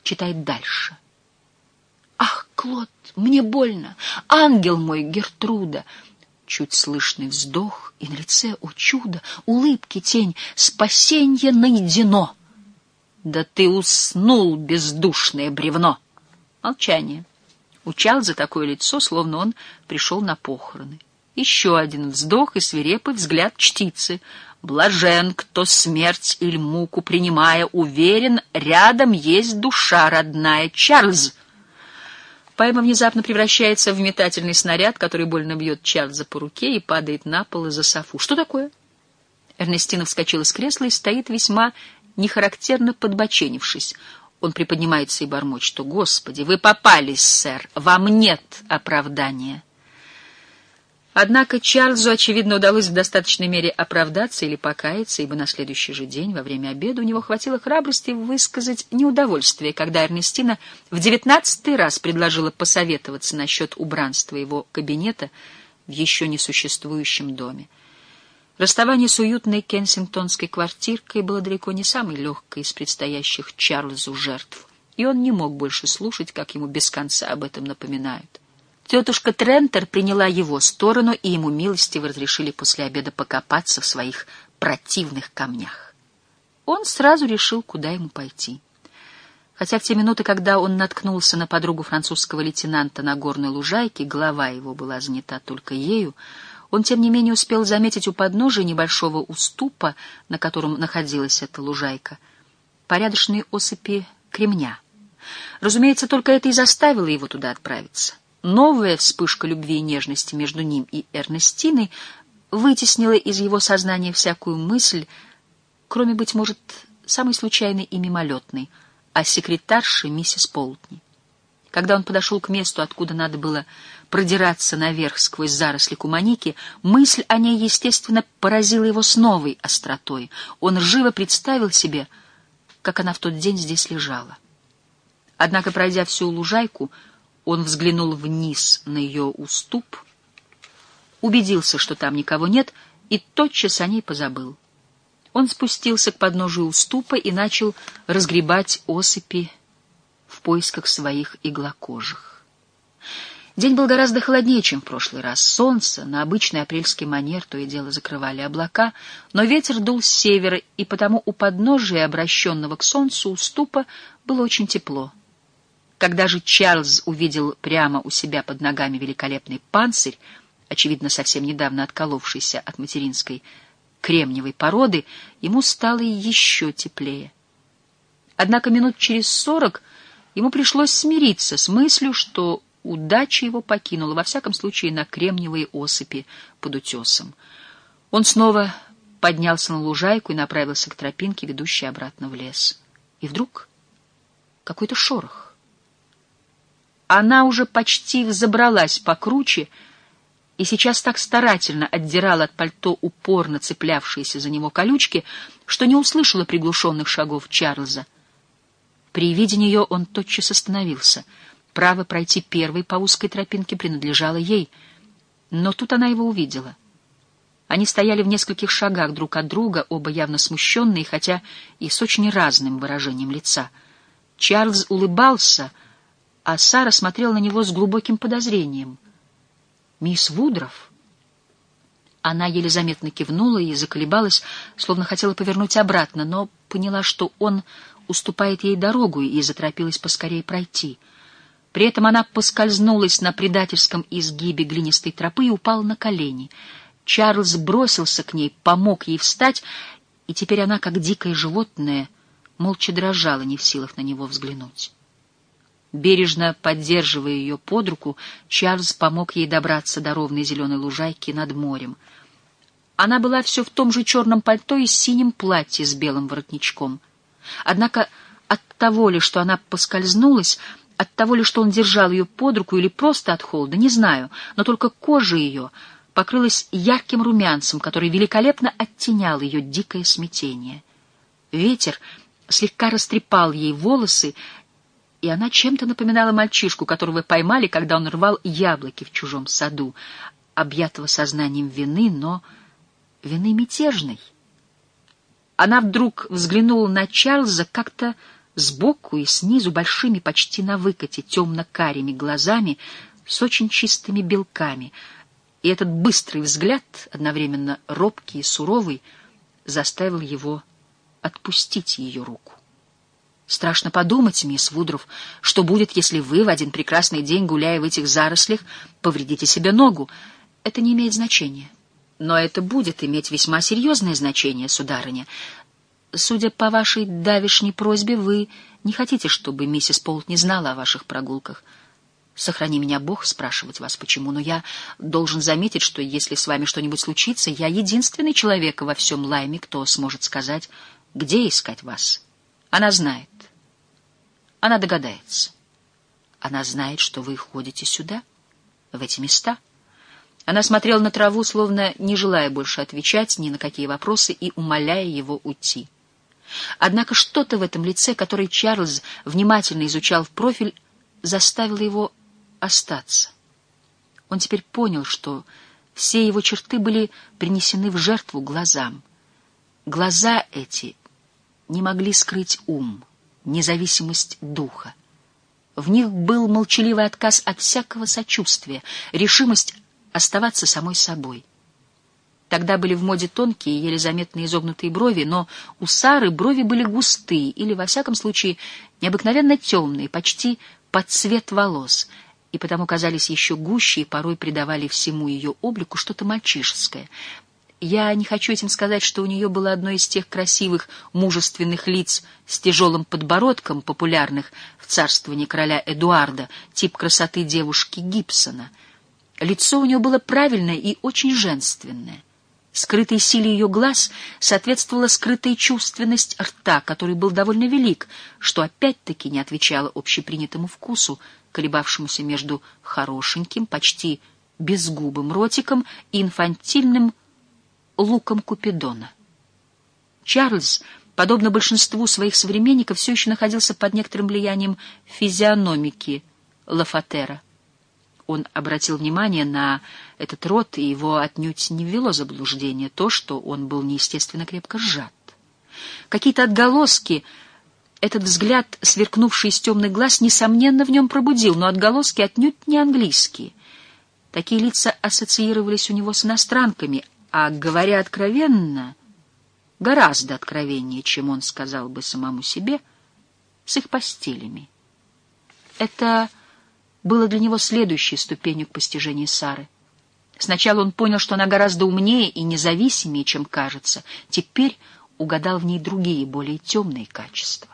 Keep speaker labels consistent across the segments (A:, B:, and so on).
A: читает дальше. «Ах, Клод, мне больно! Ангел мой, Гертруда!» Чуть слышный вздох, и на лице, о чудо, улыбки тень. «Спасенье найдено!» «Да ты уснул, бездушное бревно!» Молчание. У Чарльза такое лицо, словно он пришел на похороны. Еще один вздох и свирепый взгляд чтицы. «Блажен, кто смерть или муку принимая, уверен, рядом есть душа родная. Чарльз!» Поэма внезапно превращается в метательный снаряд, который больно бьет Чарльза по руке и падает на пол из-за софу. «Что такое?» Эрнестина вскочила с кресла и стоит весьма нехарактерно подбоченившись. Он приподнимается и бормочет: «Господи, вы попались, сэр, вам нет оправдания». Однако Чарльзу, очевидно, удалось в достаточной мере оправдаться или покаяться, ибо на следующий же день, во время обеда, у него хватило храбрости высказать неудовольствие, когда Эрнестина в 19-й раз предложила посоветоваться насчет убранства его кабинета в еще не существующем доме. Расставание с уютной кенсингтонской квартиркой было далеко не самой легкой из предстоящих Чарльзу жертв, и он не мог больше слушать, как ему без конца об этом напоминают. Тетушка Трентер приняла его сторону, и ему милостиво разрешили после обеда покопаться в своих противных камнях. Он сразу решил, куда ему пойти. Хотя в те минуты, когда он наткнулся на подругу французского лейтенанта на горной лужайке, голова его была занята только ею, он, тем не менее, успел заметить у подножия небольшого уступа, на котором находилась эта лужайка, порядочные осыпи кремня. Разумеется, только это и заставило его туда отправиться. Новая вспышка любви и нежности между ним и Эрнестиной вытеснила из его сознания всякую мысль, кроме, быть может, самой случайной и мимолетной, о секретарше миссис Полтни. Когда он подошел к месту, откуда надо было продираться наверх сквозь заросли куманики, мысль о ней, естественно, поразила его с новой остротой. Он живо представил себе, как она в тот день здесь лежала. Однако, пройдя всю лужайку, он взглянул вниз на ее уступ, убедился, что там никого нет, и тотчас о ней позабыл. Он спустился к подножию уступа и начал разгребать осыпи в поисках своих иглокожих. День был гораздо холоднее, чем в прошлый раз. Солнце на обычный апрельский манер то и дело закрывали облака, но ветер дул с севера, и потому у подножия, обращенного к солнцу уступа, было очень тепло. Когда же Чарльз увидел прямо у себя под ногами великолепный панцирь, очевидно, совсем недавно отколовшийся от материнской кремниевой породы, ему стало еще теплее. Однако минут через 40 ему пришлось смириться с мыслью, что удача его покинула, во всяком случае, на кремниевые осыпи под утесом. Он снова поднялся на лужайку и направился к тропинке, ведущей обратно в лес. И вдруг какой-то шорох. Она уже почти взобралась покруче и сейчас так старательно отдирала от пальто упорно цеплявшиеся за него колючки, что не услышала приглушенных шагов Чарльза. При виде нее он тотчас остановился. Право пройти первой по узкой тропинке принадлежало ей, но тут она его увидела. Они стояли в нескольких шагах друг от друга, оба явно смущенные, хотя и с очень разным выражением лица. Чарльз улыбался, а Сара смотрела на него с глубоким подозрением. «Мисс Вудроф?» Она еле заметно кивнула и заколебалась, словно хотела повернуть обратно, но поняла, что он уступает ей дорогу, и заторопилась поскорее пройти. При этом она поскользнулась на предательском изгибе глинистой тропы и упала на колени. Чарльз бросился к ней, помог ей встать, и теперь она, как дикое животное, молча дрожала, не в силах на него взглянуть. Бережно поддерживая ее под руку, Чарльз помог ей добраться до ровной зеленой лужайки над морем. Она была все в том же черном пальто и синем платье с белым воротничком. Однако от того ли, что она поскользнулась, от того ли, что он держал ее под руку, или просто от холода, не знаю, но только кожа ее покрылась ярким румянцем, который великолепно оттенял ее дикое смятение. Ветер слегка растрепал ей волосы, и она чем-то напоминала мальчишку, которого поймали, когда он рвал яблоки в чужом саду, объятого сознанием вины, но вины мятежной. Она вдруг взглянула на Чарльза как-то сбоку и снизу большими, почти на выкате, темно-карими глазами с очень чистыми белками, и этот быстрый взгляд, одновременно робкий и суровый, заставил его отпустить ее руку. «Страшно подумать, мисс Вудроф, что будет, если вы в один прекрасный день, гуляя в этих зарослях, повредите себе ногу. Это не имеет значения. Но это будет иметь весьма серьезное значение, сударыня. Судя по вашей давешней просьбе, вы не хотите, чтобы миссис Полт не знала о ваших прогулках. Сохрани меня Бог спрашивать вас, почему, но я должен заметить, что если с вами что-нибудь случится, я единственный человек во всем Лайме, кто сможет сказать, где искать вас. Она знает. Она догадается. Она знает, что вы ходите сюда, в эти места». Она смотрела на траву, словно не желая больше отвечать ни на какие вопросы и умоляя его уйти. Однако что-то в этом лице, которое Чарльз внимательно изучал в профиль, заставило его остаться. Он теперь понял, что все его черты были принесены в жертву глазам. Глаза эти не могли скрыть ум, независимость духа. В них был молчаливый отказ от всякого сочувствия, решимость оставаться самой собой. Тогда были в моде тонкие, еле заметные изогнутые брови, но у Сары брови были густые или, во всяком случае, необыкновенно темные, почти под цвет волос, и потому казались еще гуще и порой придавали всему ее облику что-то мальчишеское. Я не хочу этим сказать, что у нее было одно из тех красивых, мужественных лиц с тяжелым подбородком, популярных в царствовании короля Эдуарда, тип красоты девушки Гибсона. Лицо у нее было правильное и очень женственное. Скрытой силе ее глаз соответствовала скрытая чувственность рта, который был довольно велик, что опять-таки не отвечало общепринятому вкусу, колебавшемуся между хорошеньким, почти безгубым ротиком и инфантильным луком Купидона. Чарльз, подобно большинству своих современников, все еще находился под некоторым влиянием физиономики Лафатера. Он обратил внимание на этот рот, и его отнюдь не ввело в заблуждение то, что он был неестественно крепко сжат. Какие-то отголоски этот взгляд, сверкнувший из темных глаз, несомненно в нем пробудил, но отголоски отнюдь не английские. Такие лица ассоциировались у него с иностранками, а, говоря откровенно, гораздо откровеннее, чем он сказал бы самому себе, с их постелями. Это было для него следующей ступенью к постижению Сары. Сначала он понял, что она гораздо умнее и независимее, чем кажется. Теперь угадал в ней другие, более темные качества.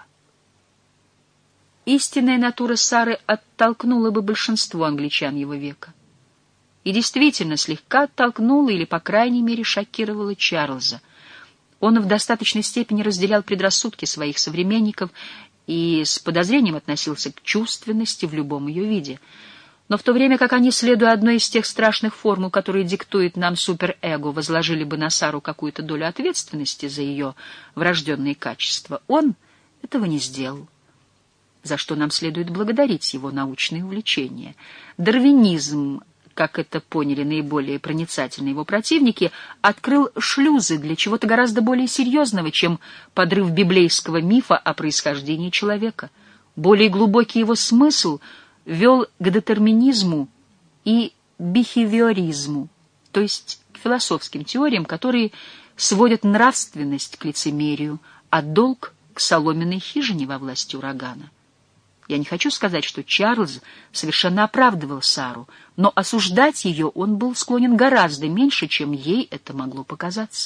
A: Истинная натура Сары оттолкнула бы большинство англичан его века. И действительно слегка оттолкнула или, по крайней мере, шокировала Чарльза. Он в достаточной степени разделял предрассудки своих современников и с подозрением относился к чувственности в любом ее виде. Но в то время как они, следуя одной из тех страшных формул, которые диктует нам суперэго, возложили бы на Сару какую-то долю ответственности за ее врожденные качества, он этого не сделал, за что нам следует благодарить его научные увлечения. Дарвинизм, как это поняли наиболее проницательные его противники, открыл шлюзы для чего-то гораздо более серьезного, чем подрыв библейского мифа о происхождении человека. Более глубокий его смысл вел к детерминизму и бихевиоризму, то есть к философским теориям, которые сводят нравственность к лицемерию, а долг к соломенной хижине во власти урагана. Я не хочу сказать, что Чарльз совершенно оправдывал Сару, но осуждать ее он был склонен гораздо меньше, чем ей это могло показаться.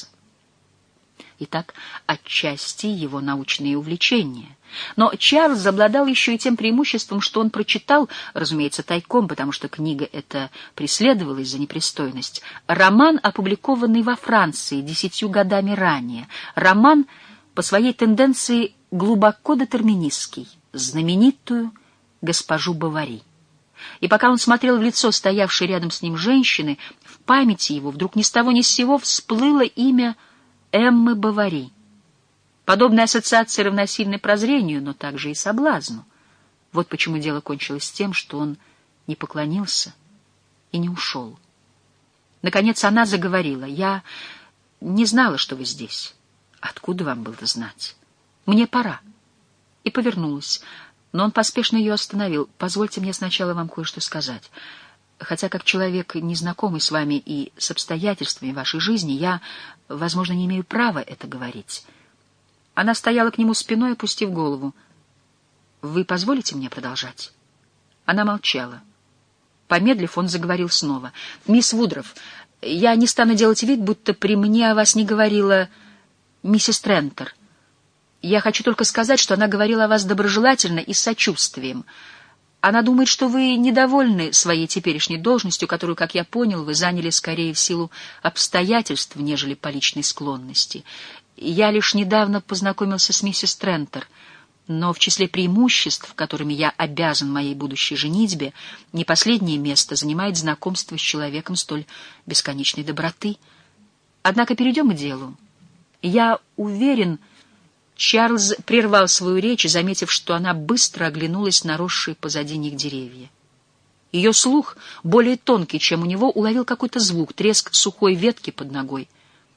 A: Итак, отчасти его научные увлечения. Но Чарльз обладал еще и тем преимуществом, что он прочитал, разумеется, тайком, потому что книга эта преследовалась за непристойность, роман, опубликованный во Франции 10 годами ранее, роман по своей тенденции глубоко детерминистский, знаменитую госпожу Бовари. И пока он смотрел в лицо стоявшей рядом с ним женщины, в памяти его вдруг ни с того ни с сего всплыло имя Эммы Бовари. Подобная ассоциация равносильна прозрению, но также и соблазну. Вот почему дело кончилось тем, что он не поклонился и не ушел. Наконец она заговорила. «Я не знала, что вы здесь. Откуда вам было знать? Мне пора». и повернулась, но он поспешно ее остановил. «Позвольте мне сначала вам кое-что сказать. Хотя как человек, незнакомый с вами и с обстоятельствами вашей жизни, я, возможно, не имею права это говорить». Она стояла к нему спиной, опустив голову. «Вы позволите мне продолжать?» Она молчала. Помедлив, он заговорил снова. «Мисс Вудроф, я не стану делать вид, будто при мне о вас не говорила миссис Трентер. Я хочу только сказать, что она говорила о вас доброжелательно и с сочувствием. Она думает, что вы недовольны своей теперешней должностью, которую, как я понял, вы заняли скорее в силу обстоятельств, нежели по личной склонности. Я лишь недавно познакомился с миссис Трентер, но в числе преимуществ, которыми я обязан моей будущей женитьбе, не последнее место занимает знакомство с человеком столь бесконечной доброты. Однако перейдем к делу. Я уверен...» Чарльз прервал свою речь, заметив, что она быстро оглянулась на росшие позади них деревья. Ее слух, более тонкий, чем у него, уловил какой-то звук, треск сухой ветки под ногой.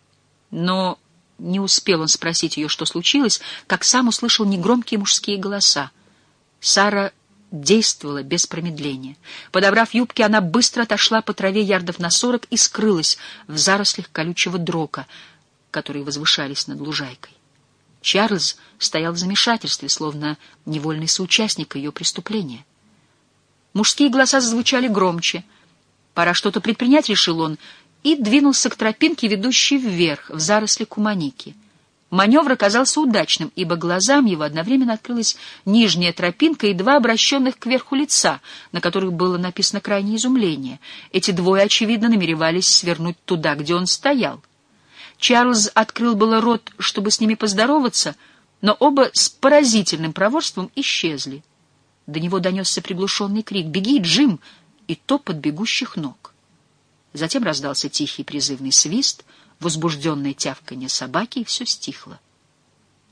A: Но не успел он спросить ее, что случилось, как сам услышал негромкие мужские голоса. Сара действовала без промедления. Подобрав юбки, она быстро отошла по траве ярдов на 40 и скрылась в зарослях колючего дрока, которые возвышались над лужайкой. Чарльз стоял в замешательстве, словно невольный соучастник ее преступления. Мужские голоса зазвучали громче. Пора что-то предпринять, решил он, и двинулся к тропинке, ведущей вверх, в заросли куманики. Маневр оказался удачным, ибо глазам его одновременно открылась нижняя тропинка и два обращенных кверху лица, на которых было написано крайнее изумление. Эти двое, очевидно, намеревались свернуть туда, где он стоял. Чарльз открыл было рот, чтобы с ними поздороваться, но оба с поразительным проворством исчезли. До него донесся приглушенный крик «Беги, Джим!» и топот бегущих ног. Затем раздался тихий призывный свист, возбужденное тявканье собаки, и все стихло.